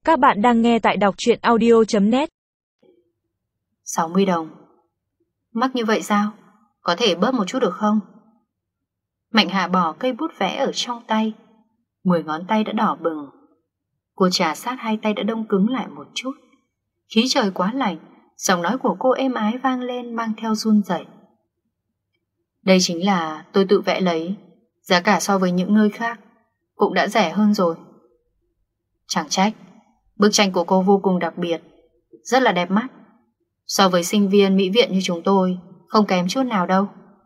Các bạn đang nghe tại đọc truyện audio.net. 60 đồng. Mắc như vậy sao? Có thể bớt một chút được không? Mạnh Hạ bỏ cây bút vẽ ở trong tay. 10 ngón tay đã đỏ bừng. Cô trà sát hai tay đã đông cứng lại một chút. Khí trời quá lạnh, giọng nói của cô êm ái vang lên mang theo run rẩy. Đây chính là tôi tự vẽ lấy, giá cả so với những nơi khác cũng đã rẻ hơn rồi. Chẳng trách, bức tranh của cô vô cùng đặc biệt, rất là đẹp mắt. So với sinh viên mỹ viện như chúng tôi, không kém chút nào đâu.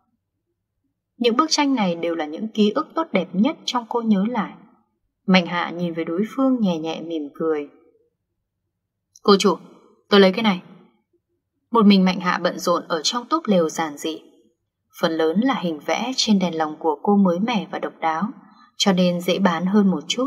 Những bức tranh này đều là những ký ức tốt đẹp nhất trong cô nhớ lại. Mạnh Hạ nhìn về đối phương nhẹ nhẹ mỉm cười. Cô chủ, tôi lấy cái này. Một mình Mạnh Hạ bận rộn ở trong túp lều giản dị. Phần lớn là hình vẽ trên đèn lồng của cô mới mẻ và độc đáo, cho nên dễ bán hơn một chút.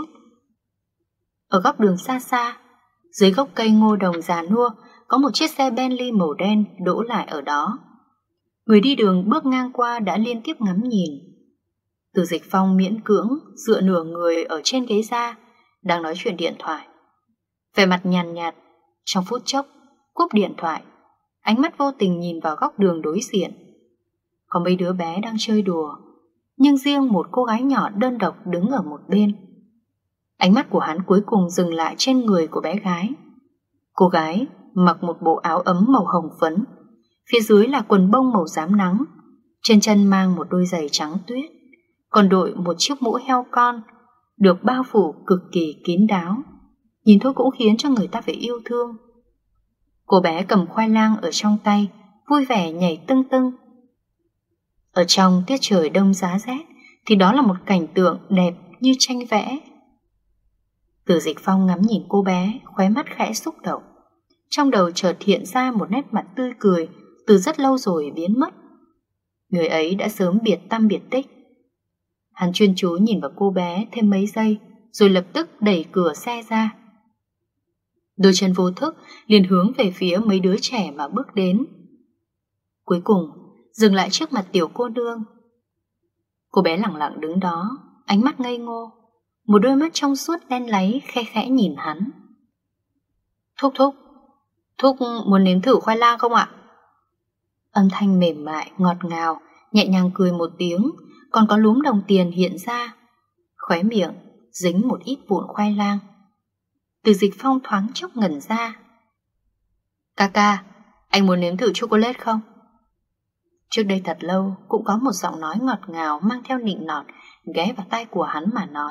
Ở góc đường xa xa, dưới gốc cây ngô đồng già nua, có một chiếc xe Bentley màu đen đỗ lại ở đó. Người đi đường bước ngang qua đã liên tiếp ngắm nhìn. Từ Dịch Phong miễn cưỡng dựa nửa người ở trên ghế ra, đang nói chuyện điện thoại. Vẻ mặt nhàn nhạt, trong phút chốc cúp điện thoại, ánh mắt vô tình nhìn vào góc đường đối diện. Có mấy đứa bé đang chơi đùa, nhưng riêng một cô gái nhỏ đơn độc đứng ở một bên. Ánh mắt của hắn cuối cùng dừng lại trên người của bé gái. Cô gái mặc một bộ áo ấm màu hồng phấn, phía dưới là quần bông màu xám nắng, trên chân mang một đôi giày trắng tuyết, còn đội một chiếc mũ heo con được bao phủ cực kỳ kín đáo, nhìn thôi cũng khiến cho người ta phải yêu thương. Cô bé cầm khoai lang ở trong tay, vui vẻ nhảy tưng tưng. Ở trong tiết trời đông giá rét thì đó là một cảnh tượng đẹp như tranh vẽ. Từ Dịch Phong ngắm nhìn cô bé, khóe mắt khẽ xúc động. Trong đầu chợt hiện ra một nét mặt tươi cười từ rất lâu rồi biến mất. Người ấy đã sớm biệt tăm biệt tích. Hắn chuyên chú nhìn vào cô bé thêm mấy giây, rồi lập tức đẩy cửa xe ra. Đôi chân vô thức liền hướng về phía mấy đứa trẻ mà bước đến. Cuối cùng dừng lại trước mặt tiểu cô nương. Cô bé lặng lặng đứng đó, ánh mắt ngây ngô, một đôi mắt trong suốt đen láy khe khẽ nhìn hắn. Thúc muốn nếm thử khoai lang không ạ? Âm thanh mềm mại, ngọt ngào, nhẹ nhàng cười một tiếng, còn có lúm đồng tiền hiện ra. Khóe miệng dính một ít vụn khoai lang. Từ Dịch Phong thoáng chốc ngẩn ra. Ca, anh muốn nếm thử chocolate không? Trước đây thật lâu cũng có một giọng nói ngọt ngào mang theo nịnh nọt ghé vào tai của hắn mà nói.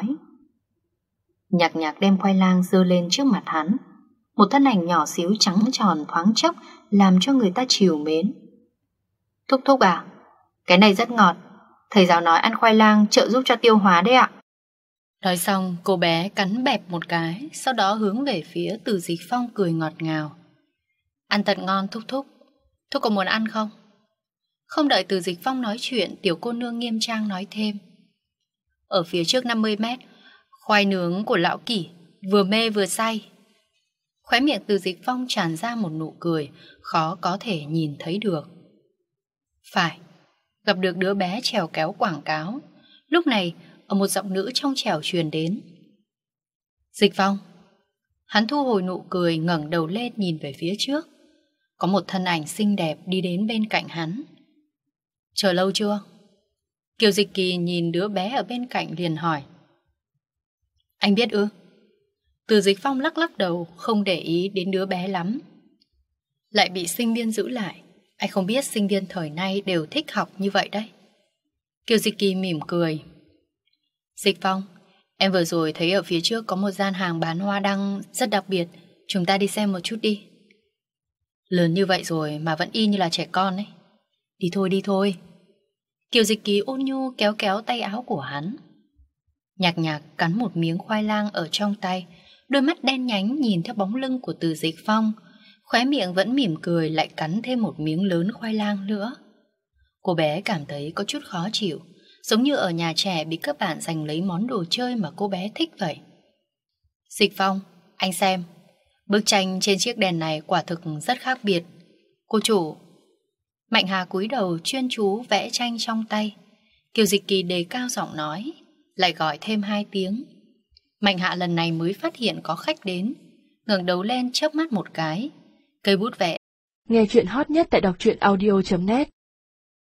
Nhạc nhạc đem khoai lang giơ lên trước mặt hắn. Một thân ảnh nhỏ xíu trắng tròn thoáng chốc làm cho người ta trìu mến. Thúc à, cái này rất ngọt. Thầy giáo nói ăn khoai lang trợ giúp cho tiêu hóa đấy ạ. Nói xong cô bé cắn bẹp một cái, sau đó hướng về phía Từ Dịch Phong cười ngọt ngào. Ăn thật ngon thúc. Thúc có muốn ăn không? Không đợi Từ Dịch Phong nói chuyện, tiểu cô nương nghiêm trang nói thêm. Ở phía trước 50 mét, khoai nướng của lão Kỷ, vừa mê vừa say. Khóe miệng Từ Dịch Phong tràn ra một nụ cười khó có thể nhìn thấy được. Phải, gặp được đứa bé trèo kéo quảng cáo. Lúc này ở một giọng nữ trong trẻo truyền đến. Dịch Phong. Hắn thu hồi nụ cười, ngẩng đầu lên nhìn về phía trước. Có một thân ảnh xinh đẹp đi đến bên cạnh hắn. Chờ lâu chưa? Kiều Dịch Kỳ nhìn đứa bé ở bên cạnh liền hỏi. Anh biết ư? Từ Dịch Phong lắc đầu, không để ý đến đứa bé lắm. Lại bị sinh viên giữ lại. Anh không biết sinh viên thời nay đều thích học như vậy đấy. Kiều Dịch Kỳ mỉm cười. Dịch Phong, em vừa rồi thấy ở phía trước có một gian hàng bán hoa đăng rất đặc biệt. Chúng ta đi xem một chút đi. Lớn như vậy rồi mà vẫn y như là trẻ con ấy. Đi thôi. Kiều Dịch Kỳ ôn nhu kéo tay áo của hắn. Nhạc nhạc cắn một miếng khoai lang ở trong tay, đôi mắt đen nhánh nhìn theo bóng lưng của Từ Dịch Phong, khóe miệng vẫn mỉm cười lại cắn thêm một miếng lớn khoai lang nữa. Cô bé cảm thấy có chút khó chịu, giống như ở nhà trẻ bị các bạn giành lấy món đồ chơi mà cô bé thích vậy. Dịch Phong, anh xem, bức tranh trên chiếc đèn này quả thực rất khác biệt. Cô chủ. Mạnh Hà cúi đầu chuyên chú vẽ tranh trong tay. Kiều Dịch Kỳ đề cao giọng nói, lại gọi thêm 2 tiếng. Mạnh Hạ lần này mới phát hiện có khách đến. ngẩng đầu lên chớp mắt một cái. Cây bút vẽ. Nghe chuyện hot nhất tại đọc truyện audio.net